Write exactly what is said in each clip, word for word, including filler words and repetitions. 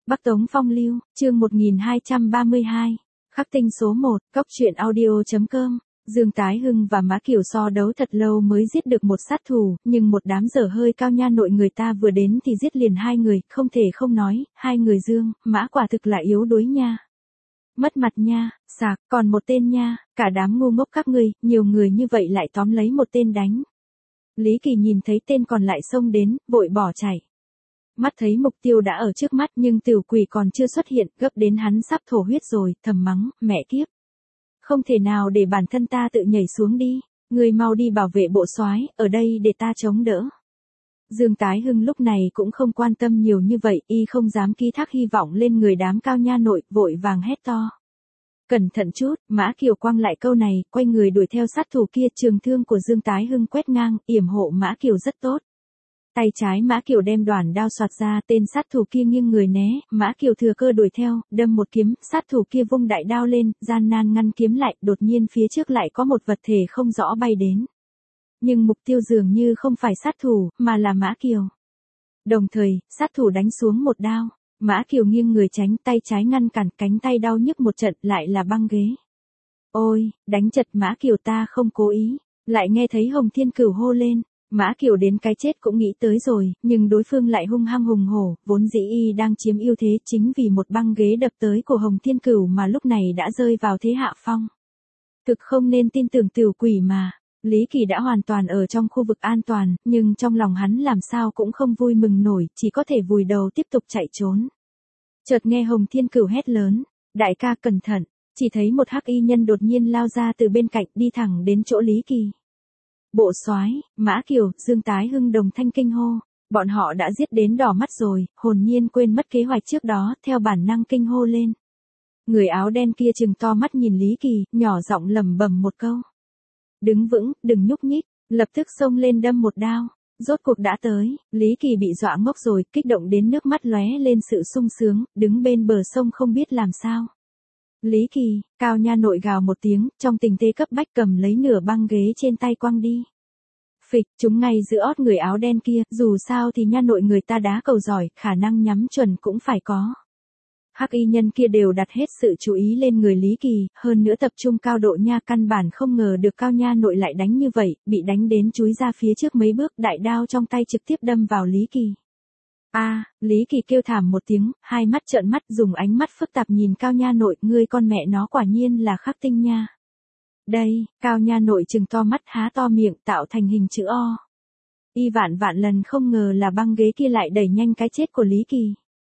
Bắc Tống Phong Lưu, chương một nghìn hai trăm ba mươi hai. Khắc tinh số một, cốc truyện audio.com. Dương Tái Hưng và Mã Kiều so đấu thật lâu mới giết được một sát thủ, nhưng một đám dở hơi cao nha nội người ta vừa đến thì giết liền hai người, không thể không nói, hai người Dương, Mã quả thực là yếu đuối nha. Mất mặt nha, sạc, còn một tên nha, cả đám ngu ngốc các ngươi, nhiều người như vậy lại tóm lấy một tên đánh. Lý Kỳ nhìn thấy tên còn lại xông đến, vội bỏ chạy. Mắt thấy mục tiêu đã ở trước mắt nhưng tiểu quỷ còn chưa xuất hiện, gấp đến hắn sắp thổ huyết rồi, thầm mắng, mẹ kiếp. Không thể nào để bản thân ta tự nhảy xuống đi, người mau đi bảo vệ bộ soái, ở đây để ta chống đỡ. Dương Tái Hưng lúc này cũng không quan tâm nhiều như vậy, y không dám ký thác hy vọng lên người đám cao nha nội, vội vàng hét to. Cẩn thận chút, Mã Kiều quăng lại câu này, quay người đuổi theo sát thủ kia, trường thương của Dương Tái Hưng quét ngang, yểm hộ Mã Kiều rất tốt. Tay trái Mã Kiều đem đoản đao xoạt ra, tên sát thủ kia nghiêng người né, Mã Kiều thừa cơ đuổi theo, đâm một kiếm, sát thủ kia vung đại đao lên, gian nan ngăn kiếm lại, đột nhiên phía trước lại có một vật thể không rõ bay đến. Nhưng mục tiêu dường như không phải sát thủ, mà là Mã Kiều. Đồng thời, sát thủ đánh xuống một đao, Mã Kiều nghiêng người tránh, tay trái ngăn cản, cánh tay đau nhức một trận, lại là băng ghế. Ôi, đánh chật Mã Kiều, ta không cố ý, lại nghe thấy Hồng Thiên Cửu hô lên. Mã Kiều đến cái chết cũng nghĩ tới rồi, nhưng đối phương lại hung hăng hùng hổ, vốn dĩ y đang chiếm ưu thế, chính vì một băng ghế đập tới của Hồng Thiên Cửu mà lúc này đã rơi vào thế hạ phong. Thực không nên tin tưởng tiểu quỷ mà. Lý Kỳ đã hoàn toàn ở trong khu vực an toàn, nhưng trong lòng hắn làm sao cũng không vui mừng nổi, chỉ có thể vùi đầu tiếp tục chạy trốn. Chợt nghe Hồng Thiên Cửu hét lớn, đại ca cẩn thận, chỉ thấy một hắc y nhân đột nhiên lao ra từ bên cạnh đi thẳng đến chỗ Lý Kỳ. Bộ soái, Mã Kiều, Dương Tái Hưng đồng thanh kinh hô, bọn họ đã giết đến đỏ mắt rồi, hồn nhiên quên mất kế hoạch trước đó, theo bản năng kinh hô lên. Người áo đen kia trừng to mắt nhìn Lý Kỳ, nhỏ giọng lẩm bẩm một câu. Đứng vững, đừng nhúc nhích, lập tức xông lên đâm một đao. Rốt cuộc đã tới, Lý Kỳ bị dọa ngốc rồi, kích động đến nước mắt lóe lên sự sung sướng, đứng bên bờ sông không biết làm sao. Lý Kỳ, cao nha nội gào một tiếng, trong tình thế cấp bách cầm lấy nửa băng ghế trên tay quăng đi. Phịch, chúng ngay giữa ót người áo đen kia, dù sao thì nha nội người ta đá cầu giỏi, khả năng nhắm chuẩn cũng phải có. Hắc y nhân kia đều đặt hết sự chú ý lên người Lý Kỳ, hơn nữa tập trung cao độ nha, căn bản không ngờ được cao nha nội lại đánh như vậy, bị đánh đến chúi ra phía trước mấy bước, đại đao trong tay trực tiếp đâm vào Lý Kỳ. A, à, Lý Kỳ kêu thảm một tiếng, hai mắt trợn mắt, dùng ánh mắt phức tạp nhìn cao nha nội, ngươi con mẹ nó quả nhiên là khắc tinh nha. Đây, cao nha nội trừng to mắt, há to miệng, tạo thành hình chữ O. Y vạn vạn lần không ngờ là băng ghế kia lại đẩy nhanh cái chết của Lý Kỳ.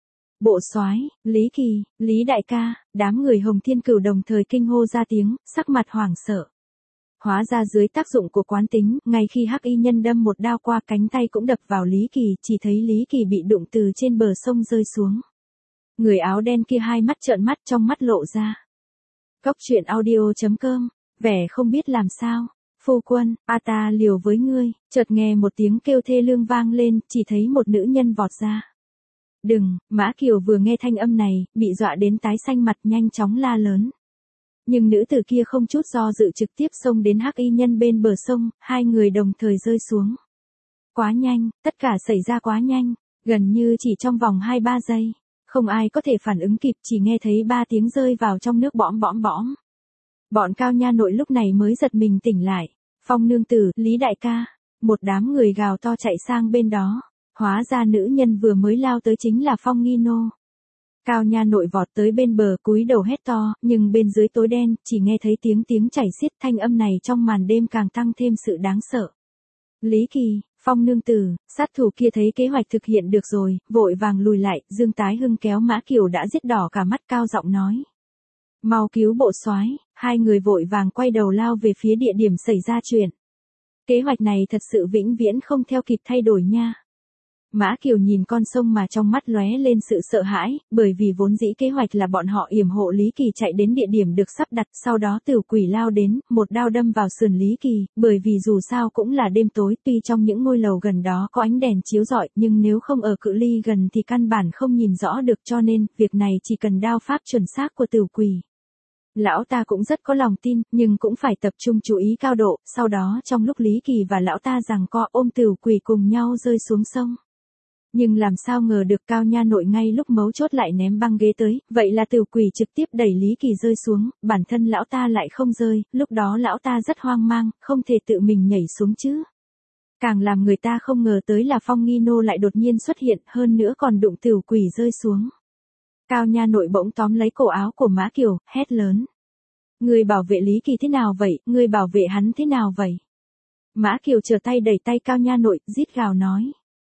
Bộ soái, Lý Kỳ, Lý đại ca, đám người Hồng Thiên Cửu đồng thời kinh hô ra tiếng, sắc mặt hoảng sợ. Hóa ra dưới tác dụng của quán tính, ngay khi hắc y nhân đâm một đao qua, cánh tay cũng đập vào Lý Kỳ, chỉ thấy Lý Kỳ bị đụng từ trên bờ sông rơi xuống. Người áo đen kia hai mắt trợn mắt, trong mắt lộ ra. Cốc truyện audio.com, vẻ không biết làm sao. Phu quân, a ta liều với ngươi, chợt nghe một tiếng kêu thê lương vang lên, chỉ thấy một nữ nhân vọt ra. Đừng, Mã Kiều vừa nghe thanh âm này, bị dọa đến tái xanh mặt, nhanh chóng la lớn. Nhưng nữ tử kia không chút do dự trực tiếp xông đến hắc y nhân bên bờ sông, hai người đồng thời rơi xuống. Quá nhanh, tất cả xảy ra quá nhanh, gần như chỉ trong vòng hai ba giây. Không ai có thể phản ứng kịp, chỉ nghe thấy ba tiếng rơi vào trong nước bõm bõm bõm. Bọn cao nha nội lúc này mới giật mình tỉnh lại. Phong nương tử, Lý đại ca, một đám người gào to chạy sang bên đó. Hóa ra nữ nhân vừa mới lao tới chính là Phong Nghi Nô. Cao nha nội vọt tới bên bờ, cúi đầu hét to, nhưng bên dưới tối đen, chỉ nghe thấy tiếng tiếng chảy xiết, thanh âm này trong màn đêm càng tăng thêm sự đáng sợ. Lý Kỳ, Phong nương tử, sát thủ kia thấy kế hoạch thực hiện được rồi, vội vàng lùi lại, Dương Tái Hưng kéo Mã Kiều đã giết đỏ cả mắt, cao giọng nói. Mau cứu bộ soái, hai người vội vàng quay đầu lao về phía địa điểm xảy ra chuyện. Kế hoạch này thật sự vĩnh viễn không theo kịp thay đổi nha. Mã Kiều nhìn con sông mà trong mắt lóe lên sự sợ hãi, bởi vì vốn dĩ kế hoạch là bọn họ yểm hộ Lý Kỳ chạy đến địa điểm được sắp đặt, sau đó tiểu quỷ lao đến, một đao đâm vào sườn Lý Kỳ, bởi vì dù sao cũng là đêm tối, tuy trong những ngôi lầu gần đó có ánh đèn chiếu rọi, nhưng nếu không ở cự ly gần thì căn bản không nhìn rõ được, cho nên, việc này chỉ cần đao pháp chuẩn xác của tiểu quỷ. Lão ta cũng rất có lòng tin, nhưng cũng phải tập trung chú ý cao độ, sau đó trong lúc Lý Kỳ và lão ta giằng co ôm tiểu quỷ cùng nhau rơi xuống sông. Nhưng làm sao ngờ được Cao nha nội ngay lúc mấu chốt lại ném băng ghế tới, vậy là Tiểu Quỷ trực tiếp đẩy Lý Kỳ rơi xuống, bản thân lão ta lại không rơi, lúc đó lão ta rất hoang mang, không thể tự mình nhảy xuống chứ. Càng làm người ta không ngờ tới là Phong Nghi Nô lại đột nhiên xuất hiện, hơn nữa còn đụng Tiểu Quỷ rơi xuống. Cao nha nội bỗng tóm lấy cổ áo của Mã Kiều, hét lớn. Ngươi bảo vệ Lý Kỳ thế nào vậy, ngươi bảo vệ hắn thế nào vậy? Mã Kiều trở tay đẩy tay Cao nha nội, rít gào nói.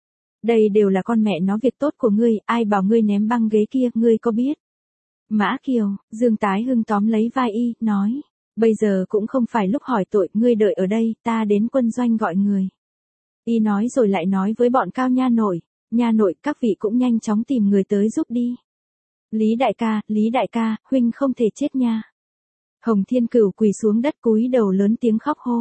Đây đều là con mẹ nó việc tốt của ngươi, ai bảo ngươi ném băng ghế kia, ngươi có biết? Mã Kiều, Dương Tái Hưng tóm lấy vai y, nói. Bây giờ cũng không phải lúc hỏi tội, ngươi đợi ở đây, ta đến quân doanh gọi người. Y nói rồi lại nói với bọn Cao nha nội, nha nội các vị cũng nhanh chóng tìm người tới giúp đi. Lý đại ca, Lý đại ca, huynh không thể chết nha. Hồng Thiên Cửu quỳ xuống đất cúi đầu lớn tiếng khóc hô.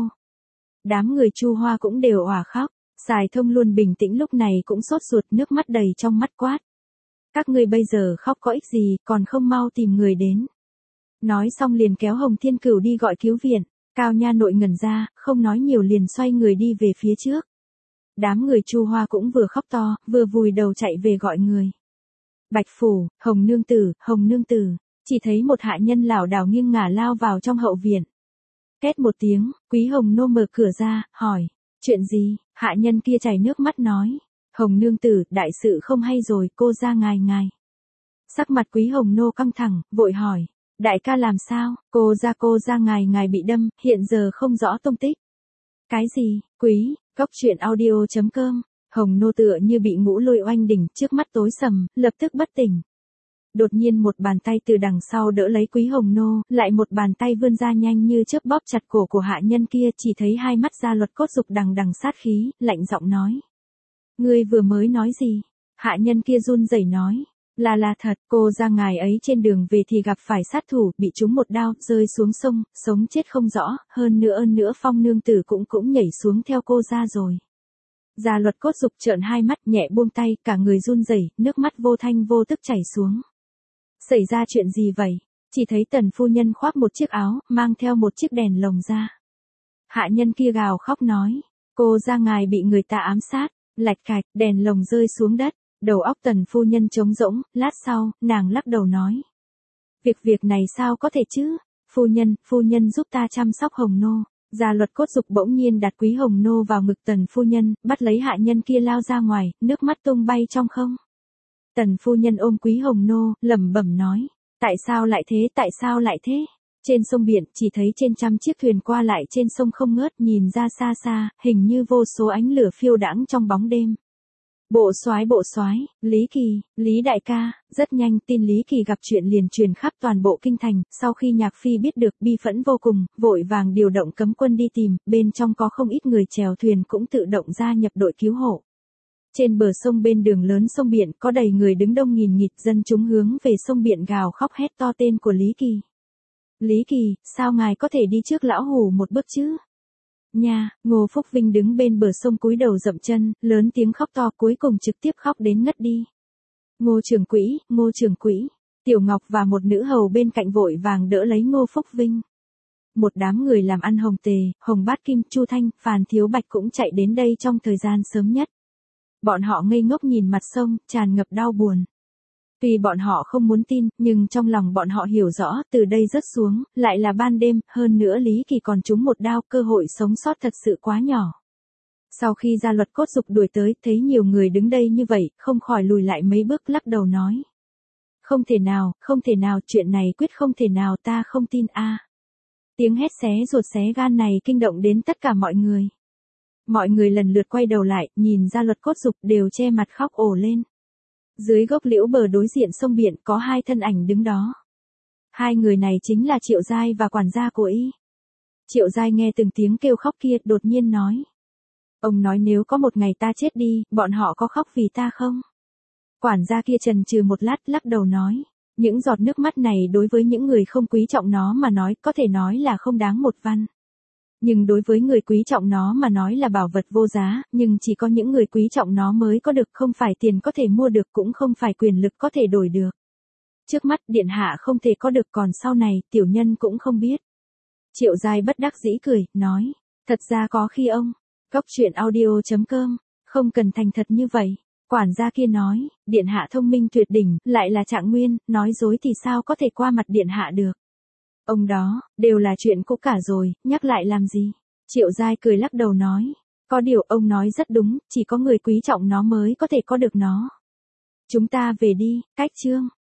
Đám người Chu Hoa cũng đều òa khóc, Sài Thông luôn bình tĩnh lúc này cũng sốt ruột, nước mắt đầy trong mắt quát. Các ngươi bây giờ khóc có ích gì, còn không mau tìm người đến. Nói xong liền kéo Hồng Thiên Cửu đi gọi cứu viện, Cao nha nội ngẩn ra, không nói nhiều liền xoay người đi về phía trước. Đám người Chu Hoa cũng vừa khóc to, vừa vùi đầu chạy về gọi người. Bạch Phủ, Hồng Nương Tử, Hồng Nương Tử, chỉ thấy một hạ nhân lảo đảo nghiêng ngả lao vào trong hậu viện. Két một tiếng, Quý Hồng Nô mở cửa ra, hỏi, chuyện gì, hạ nhân kia chảy nước mắt nói, Hồng Nương Tử, đại sự không hay rồi, cô ra ngài ngài. Sắc mặt Quý Hồng Nô căng thẳng, vội hỏi, đại ca làm sao, cô ra cô ra ngài ngài bị đâm, hiện giờ không rõ tung tích. Cái gì, Quý, Cốc Truyện Audio chấm com. Hồng Nô tựa như bị ngũ lôi oanh đỉnh, trước mắt tối sầm, lập tức bất tỉnh. Đột nhiên một bàn tay từ đằng sau đỡ lấy Quý Hồng Nô, lại một bàn tay vươn ra nhanh như chớp bóp chặt cổ của hạ nhân kia, chỉ thấy hai mắt Gia Luật Cốt Dục đằng đằng sát khí, lạnh giọng nói. Ngươi vừa mới nói gì? Hạ nhân kia run rẩy nói. Là là thật, cô ra ngài ấy trên đường về thì gặp phải sát thủ, bị trúng một đao, rơi xuống sông, sống chết không rõ, hơn nữa ơn nữa Phong Nương Tử cũng cũng nhảy xuống theo cô ra rồi. Gia Luật Cốt Dục trợn hai mắt, nhẹ buông tay, cả người run rẩy, nước mắt vô thanh vô tức chảy xuống. Xảy ra chuyện gì vậy? Chỉ thấy Tần phu nhân khoác một chiếc áo, mang theo một chiếc đèn lồng ra. Hạ nhân kia gào khóc nói, cô ra ngài bị người ta ám sát, lạch cạch, đèn lồng rơi xuống đất, đầu óc Tần phu nhân trống rỗng, lát sau, nàng lắc đầu nói. Việc việc này sao có thể chứ? Phu nhân, phu nhân giúp ta chăm sóc Hồng Nô. Gia Luật Cốt Dục bỗng nhiên đặt Quý Hồng Nô vào ngực Tần phu nhân, bắt lấy hạ nhân kia lao ra ngoài, nước mắt tung bay trong không. Tần phu nhân ôm Quý Hồng Nô, lẩm bẩm nói, tại sao lại thế, tại sao lại thế? Trên sông biển, chỉ thấy trên trăm chiếc thuyền qua lại trên sông không ngớt, nhìn ra xa xa, hình như vô số ánh lửa phiêu đãng trong bóng đêm. Bộ soái bộ soái, Lý Kỳ, Lý đại ca, rất nhanh tin Lý Kỳ gặp chuyện liền truyền khắp toàn bộ kinh thành, sau khi Nhạc Phi biết được bi phẫn vô cùng, vội vàng điều động cấm quân đi tìm, bên trong có không ít người chèo thuyền cũng tự động gia nhập đội cứu hộ. Trên bờ sông bên đường lớn sông biển có đầy người đứng đông nghìn nghịt, dân chúng hướng về sông biển gào khóc hét to tên của Lý Kỳ. Lý Kỳ, sao ngài có thể đi trước lão hủ một bước chứ? Nha, Ngô Phúc Vinh đứng bên bờ sông cúi đầu dậm chân, lớn tiếng khóc to, cuối cùng trực tiếp khóc đến ngất đi. Ngô trưởng quỹ, Ngô trưởng quỹ, Tiểu Ngọc và một nữ hầu bên cạnh vội vàng đỡ lấy Ngô Phúc Vinh. Một đám người làm ăn Hồng Tề, Hồng Bát Kim, Chu Thanh, Phàn Thiếu Bạch cũng chạy đến đây trong thời gian sớm nhất. Bọn họ ngây ngốc nhìn mặt sông, tràn ngập đau buồn. Tuy bọn họ không muốn tin, nhưng trong lòng bọn họ hiểu rõ, từ đây rớt xuống, lại là ban đêm, hơn nữa Lý Kỳ còn trúng một đao, cơ hội sống sót thật sự quá nhỏ. Sau khi Gia Luật Cốt Dục đuổi tới, thấy nhiều người đứng đây như vậy, không khỏi lùi lại mấy bước, lắc đầu nói. Không thể nào, không thể nào, chuyện này quyết không thể nào, ta không tin a. Tiếng hét xé ruột xé gan này kinh động đến tất cả mọi người. Mọi người lần lượt quay đầu lại, nhìn Gia Luật Cốt Dục đều che mặt khóc ồ lên. Dưới gốc liễu bờ đối diện sông biển có hai thân ảnh đứng đó. Hai người này chính là Triệu Giai và quản gia của y. Triệu Giai nghe từng tiếng kêu khóc kia, đột nhiên nói. Ông nói nếu có một ngày ta chết đi, bọn họ có khóc vì ta không? Quản gia kia chần chừ một lát, lắc đầu nói. Những giọt nước mắt này đối với những người không quý trọng nó mà nói, có thể nói là không đáng một văn. Nhưng đối với người quý trọng nó mà nói là bảo vật vô giá, nhưng chỉ có những người quý trọng nó mới có được, không phải tiền có thể mua được, cũng không phải quyền lực có thể đổi được. Trước mắt điện hạ không thể có được, còn sau này, tiểu nhân cũng không biết. Triệu Giai bất đắc dĩ cười, nói, thật ra có khi ông, Cốc Truyện Audio chấm com, không cần thành thật như vậy. Quản gia kia nói, điện hạ thông minh tuyệt đỉnh, lại là Trạng Nguyên, nói dối thì sao có thể qua mặt điện hạ được. Ông đó, đều là chuyện cũ cả rồi, nhắc lại làm gì. Triệu Giai cười lắc đầu nói, có điều ông nói rất đúng, chỉ có người quý trọng nó mới có thể có được nó. Chúng ta về đi, cách chương.